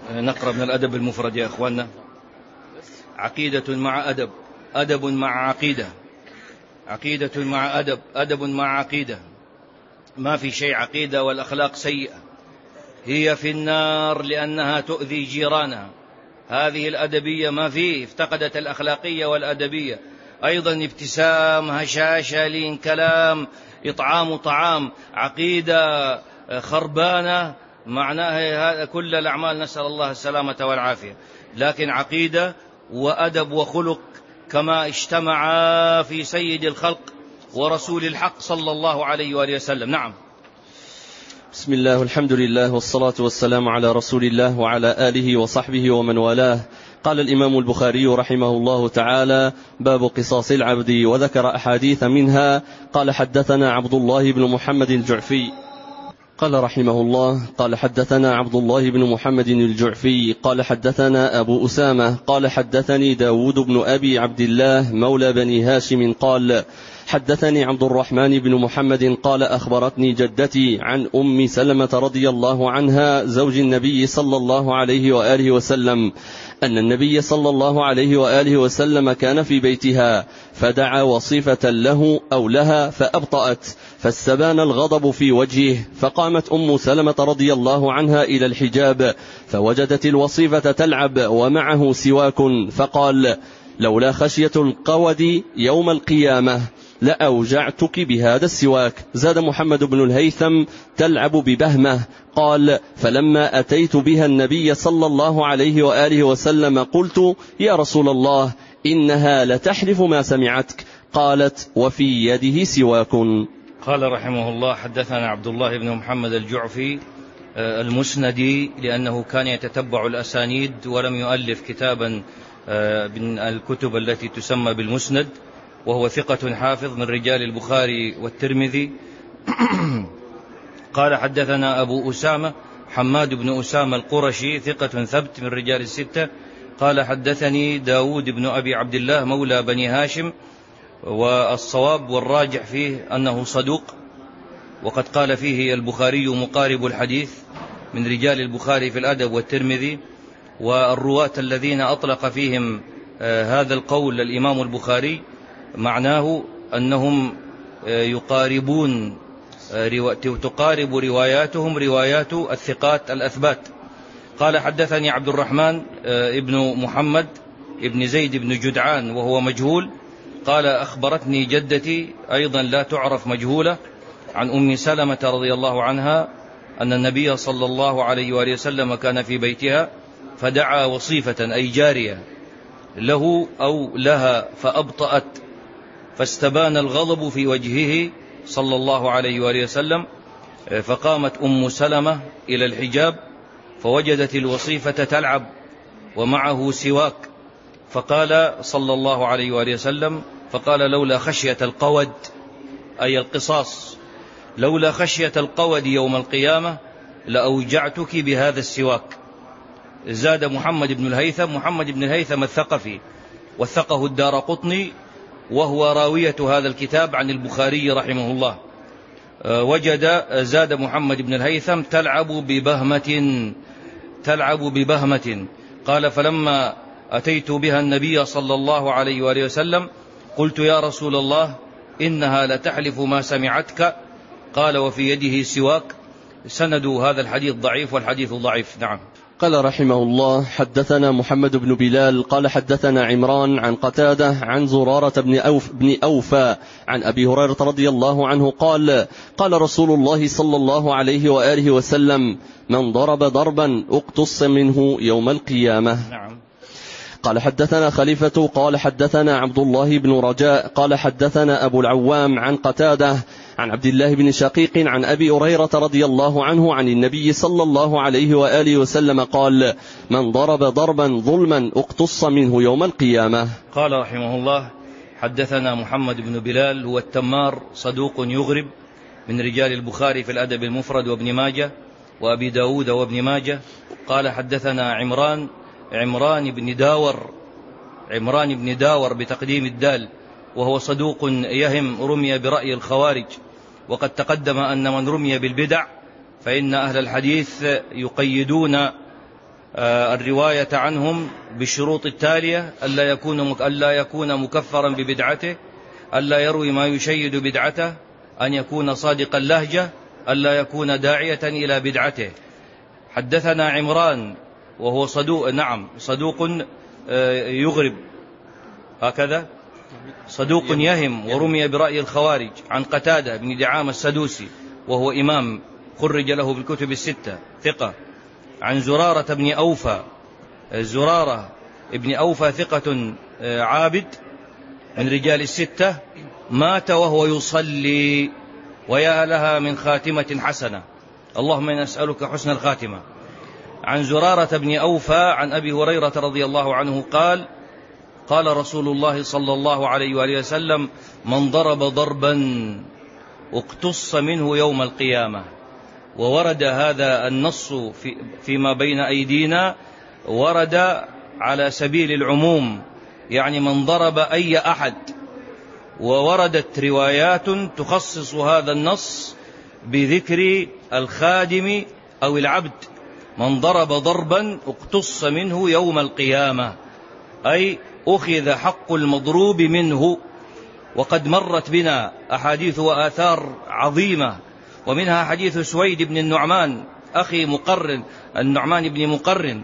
نقرأ من الأدب المفرد يا أخواننا. عقيدة مع أدب، أدب مع عقيدة، عقيدة مع أدب، أدب مع عقيدة. ما في شيء عقيدة والأخلاق سيئة، هي في النار لأنها تؤذي جيرانها. هذه الأدبية ما فيه، افتقدت الأخلاقية والأدبية. أيضا ابتسام، هشاشة، لين كلام، إطعام طعام. عقيدة خربانة معناها هذا كل الأعمال نسأل الله السلامة والعافية. لكن عقيدة وأدب وخلق كما اجتمعا في سيد الخلق ورسول الحق صلى الله عليه وآله وسلم. نعم. بسم الله والحمد لله والصلاة والسلام على رسول الله وعلى آله وصحبه ومن والاه. قال الإمام البخاري رحمه الله تعالى: باب قصاص العبد، وذكر أحاديث منها. قال: حدثنا عبد الله بن محمد الجعفي. قال رحمه الله: قال حدثنا عبد الله بن محمد الجعفي قال حدثنا أبو أسامة قال حدثني داود بن أبي عبد الله مولى بني هاشم قال: حدثني عبد الرحمن بن محمد قال: أخبرتني جدتي عن أم سلمة رضي الله عنها زوج النبي صلى الله عليه وآله وسلم أن النبي صلى الله عليه وآله وسلم كان في بيتها فدعا وصيفة له أو لها فأبطأت، فاستبان الغضب في وجهه، فقامت أم سلمة رضي الله عنها إلى الحجاب فوجدت الوصيفة تلعب ومعه سواك، فقال: لولا خشية القود يوم القيامة لأوجعتك بهذا السواك. زاد محمد بن الهيثم: تلعب ببهمة. قال: فلما أتيت بها النبي صلى الله عليه وآله وسلم قلت: يا رسول الله، إنها لتحلف ما سمعتك. قالت: وفي يده سواك. قال رحمه الله: حدثنا عبد الله بن محمد الجعفي المسندي، لأنه كان يتتبع الأسانيد ولم يؤلف كتابا من الكتب التي تسمى بالمسند، وهو ثقة حافظ من رجال البخاري والترمذي. قال: حدثنا أبو أسامة حماد بن أسامة القرشي ثقة ثبت من رجال الستة. قال: حدثني داود بن أبي عبد الله مولى بني هاشم، والصواب والراجح فيه أنه صدوق، وقد قال فيه البخاري مقارب الحديث من رجال البخاري في الأدب والترمذي. والرواة الذين أطلق فيهم هذا القول الإمام البخاري معناه أنهم تقارب رواياتهم روايات الثقات الأثبات. قال: حدثني عبد الرحمن ابن محمد ابن زيد بن جدعان وهو مجهول. قال: أخبرتني جدتي أيضا لا تعرف مجهولة عن أم سلمة رضي الله عنها أن النبي صلى الله عليه وآله وسلم كان في بيتها فدعا وصيفة أي جارية له أو لها فأبطأت، فاستبان الغضب في وجهه صلى الله عليه وآله وسلم، فقامت أم سلمة إلى الحجاب فوجدت الوصيفة تلعب ومعه سواك، فقال صلى الله عليه وآله وسلم: فقال: لولا خشية القود أي القصاص، لولا خشية القود يوم القيامة لأوجعتك بهذا السواك. زاد محمد بن الهيثم، محمد بن الهيثم الثقفي وثقه الدارقطني، وهو راوية هذا الكتاب عن البخاري رحمه الله. زاد محمد بن الهيثم: تلعب ببهمة. قال: فلما أتيت بها النبي صلى الله عليه وآله وسلم قلت: يا رسول الله، إنها لتحلف ما سمعتك. قال: وفي يده سواك. سند هذا الحديث ضعيف، والحديث ضعيف. نعم. قال رحمه الله: حدثنا محمد بن بلال قال حدثنا عمران عن قتادة عن زرارة بن أوفى عن أبي هريرة رضي الله عنه قال: قال رسول الله صلى الله عليه وآله وسلم: من ضرب ضربا اقتص منه يوم القيامة. نعم. قال: حدثنا خليفة قال حدثنا عبد الله بن رجاء قال حدثنا أبو العوام عن قتادة عن عبد الله بن شقيق عن أبي هريرة رضي الله عنه عن النبي صلى الله عليه وآله وسلم قال: من ضرب ضربا ظلما اقتص منه يوم القيامة. قال رحمه الله: حدثنا محمد بن بلال هو التمار صدوق يغرب من رجال البخاري في الأدب المفرد وابن ماجه وأبي داود وابن ماجه. قال: حدثنا عمران بن داور بتقديم الدال، وهو صدوق يهم، رمي برأي الخوارج، وقد تقدم أن من رمي بالبدع فإن أهل الحديث يقيدون الرواية عنهم بالشروط التالية: ألا يكون مكفرا ببدعته، ألا يروي ما يشيد بدعته، أن يكون صادق اللهجة، ألا يكون داعية إلى بدعته. حدثنا عمران وهو صدوق يغرب، هكذا صدوق يهم ورمي برأي الخوارج. عن قتادة بن دعامة السدوسي وهو إمام خرج له بالكتب الستة، ثقة. عن زرارة بن أوفى ثقة عابد من رجال الستة، مات وهو يصلي، ويا لها من خاتمة حسنة، اللهم نسألك حسن الخاتمة. عن زرارة بن أوفى عن أبي هريرة رضي الله عنه قال: قال رسول الله صلى الله عليه وآله وسلم: من ضرب ضربا اقتص منه يوم القيامة. وورد هذا النص فيما بين أيدينا، ورد على سبيل العموم، يعني من ضرب أي أحد. ووردت روايات تخصص هذا النص بذكر الخادم أو العبد: من ضرب ضربا اقتص منه يوم القيامة، أي أخذ حق المضروب منه. وقد مرت بنا أحاديث وآثار عظيمة، ومنها حديث سويد بن النعمان أخي مقرن، النعمان بن مقرن،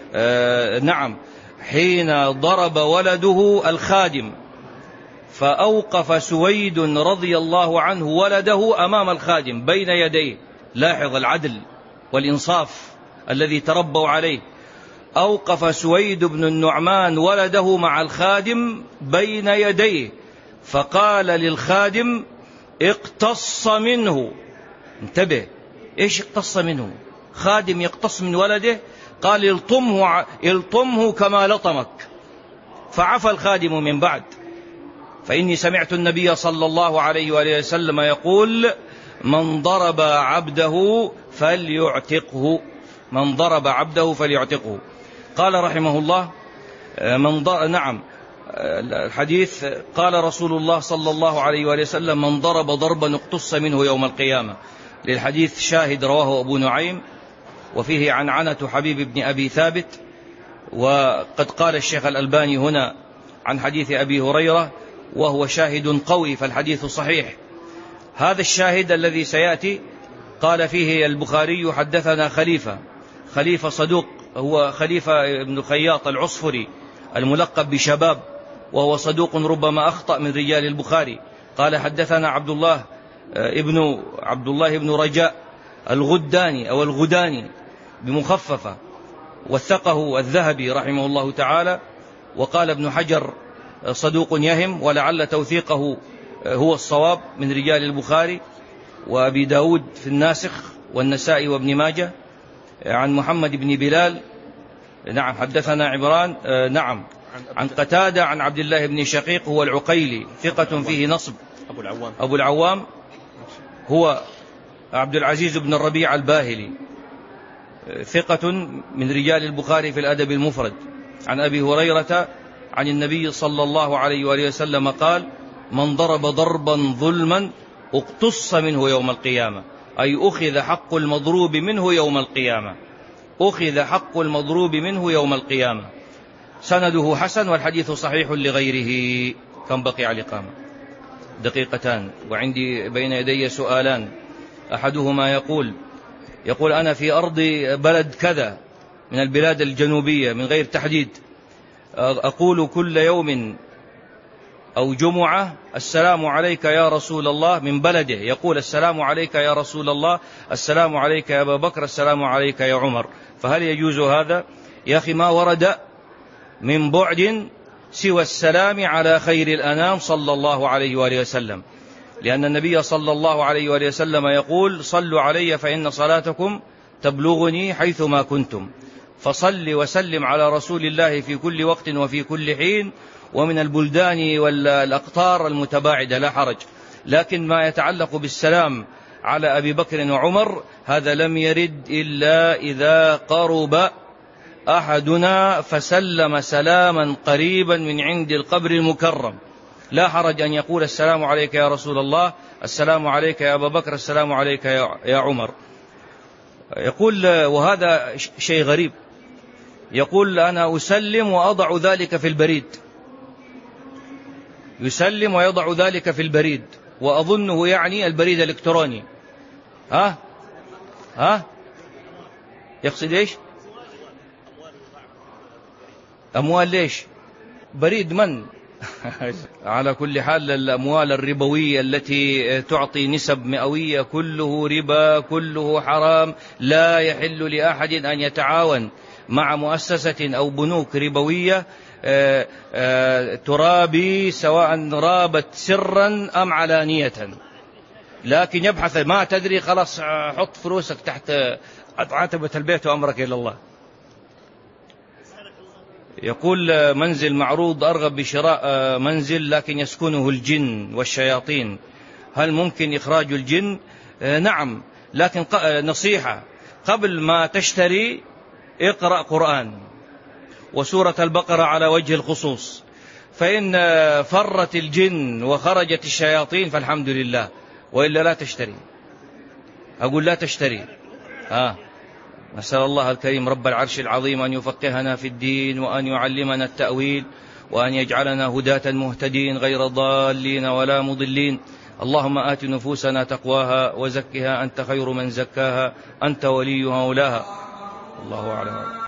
حين ضرب ولده الخادم، فأوقف سويد رضي الله عنه ولده أمام الخادم بين يديه. لاحظ العدل والإنصاف الذي تربوا عليه. أوقف سويد بن النعمان ولده مع الخادم بين يديه، فقال للخادم: اقتص منه. انتبه، ايش اقتص منه؟ خادم يقتص من ولده؟ قال: الطمه كما لطمك. فعفى الخادم من بعد. فإني سمعت النبي صلى الله عليه وآله وسلم يقول: من ضرب عبده فليعتقه. من ضرب عبده فليعتقه. قال رحمه الله: الحديث قال رسول الله صلى الله عليه وآله وسلم: من ضرب ضربا اقتص منه يوم القيامة. للحديث شاهد رواه أبو نعيم، وفيه عنعنة حبيب بن أبي ثابت. وقد قال الشيخ الألباني هنا عن حديث أبي هريرة وهو شاهد قوي، فالحديث صحيح. هذا الشاهد الذي سيأتي قال فيه البخاري: حدثنا خليفة صدوق، هو خليفة بن خياط العصفري الملقب بشباب، وهو صدوق ربما أخطأ من رجال البخاري. قال: حدثنا عبد الله بن رجاء الغداني أو الغداني بمخففة، وثقه الذهبي رحمه الله تعالى. وقال ابن حجر: صدوق يهم، ولعل توثيقه هو الصواب، من رجال البخاري وأبي داود في الناسخ والنسائي وابن ماجه. عن محمد بن بلال حدثنا عمران عن قتادة عن عبد الله بن شقيق هو العقيلي، ثقة فيه نصب. أبو العوام هو عبد العزيز بن الربيع الباهلي، ثقة من رجال البخاري في الأدب المفرد. عن أبي هريرة عن النبي صلى الله عليه وآله وسلم قال: من ضرب ضربا ظلما اقتص منه يوم القيامة، أي أخذ حق المضروب منه يوم القيامة. أخذ حق المضروب منه يوم القيامة. سنده حسن، والحديث صحيح لغيره. كم بقي على الإقامة؟ دقيقتان، وعندي بين يدي سؤالان. أحدهما يقول أنا في أرض بلد كذا من البلاد الجنوبية من غير تحديد، أقول كل يوم أو جمعة: السلام عليك يا رسول الله. من بلده يقول: السلام عليك يا رسول الله، السلام عليك يا أبا بكر، السلام عليك يا عمر. فهل يجوز هذا؟ يا أخي، ما ورد من بعد سوى السلام على خير الأنام صلى الله عليه وآله وسلم، لأن النبي صلى الله عليه وآله وسلم يقول: صلوا علي فإن صلاتكم تبلغني حيثما كنتم. فصل وسلم على رسول الله في كل وقت وفي كل حين، ومن البلدان والأقطار المتباعدة لا حرج. لكن ما يتعلق بالسلام على أبي بكر وعمر هذا لم يرد إلا إذا قرب أحدنا فسلم سلاما قريبا من عند القبر المكرم. لا حرج أن يقول: السلام عليك يا رسول الله، السلام عليك يا أبا بكر، السلام عليك يا عمر. يقول: وهذا شيء غريب، يقول أنا أسلم وأضع ذلك في البريد، يسلم ويضع ذلك في البريد، وأظنه يعني البريد الإلكتروني. يقصد إيش؟ أموال ليش؟ بريد من؟ على كل حال الأموال الربوية التي تعطي نسب مئوية كله ربا، كله حرام. لا يحل لأحد أن يتعاون مع مؤسسة أو بنوك ربوية ترابي، سواء رابت سرا أم علانية، لكن يبحث ما تدري خلاص حط فلوسك تحت عتبة البيت وأمرك إلى الله. يقول منزل معروض، أرغب بشراء منزل لكن يسكنه الجن والشياطين، هل ممكن إخراج الجن؟ نعم، لكن نصيحة، قبل ما تشتري اقرأ قرآن وسورة البقرة على وجه الخصوص، فإن فرت الجن وخرجت الشياطين فالحمد لله، وإلا لا تشتري. أقول لا تشتري. نسأل الله الكريم رب العرش العظيم أن يفقهنا في الدين، وأن يعلمنا التأويل، وأن يجعلنا هداة مهتدين غير ضالين ولا مضلين. اللهم آت نفوسنا تقواها وزكها أنت خير من زكاها، أنت وليها ولاها. الله أعلم.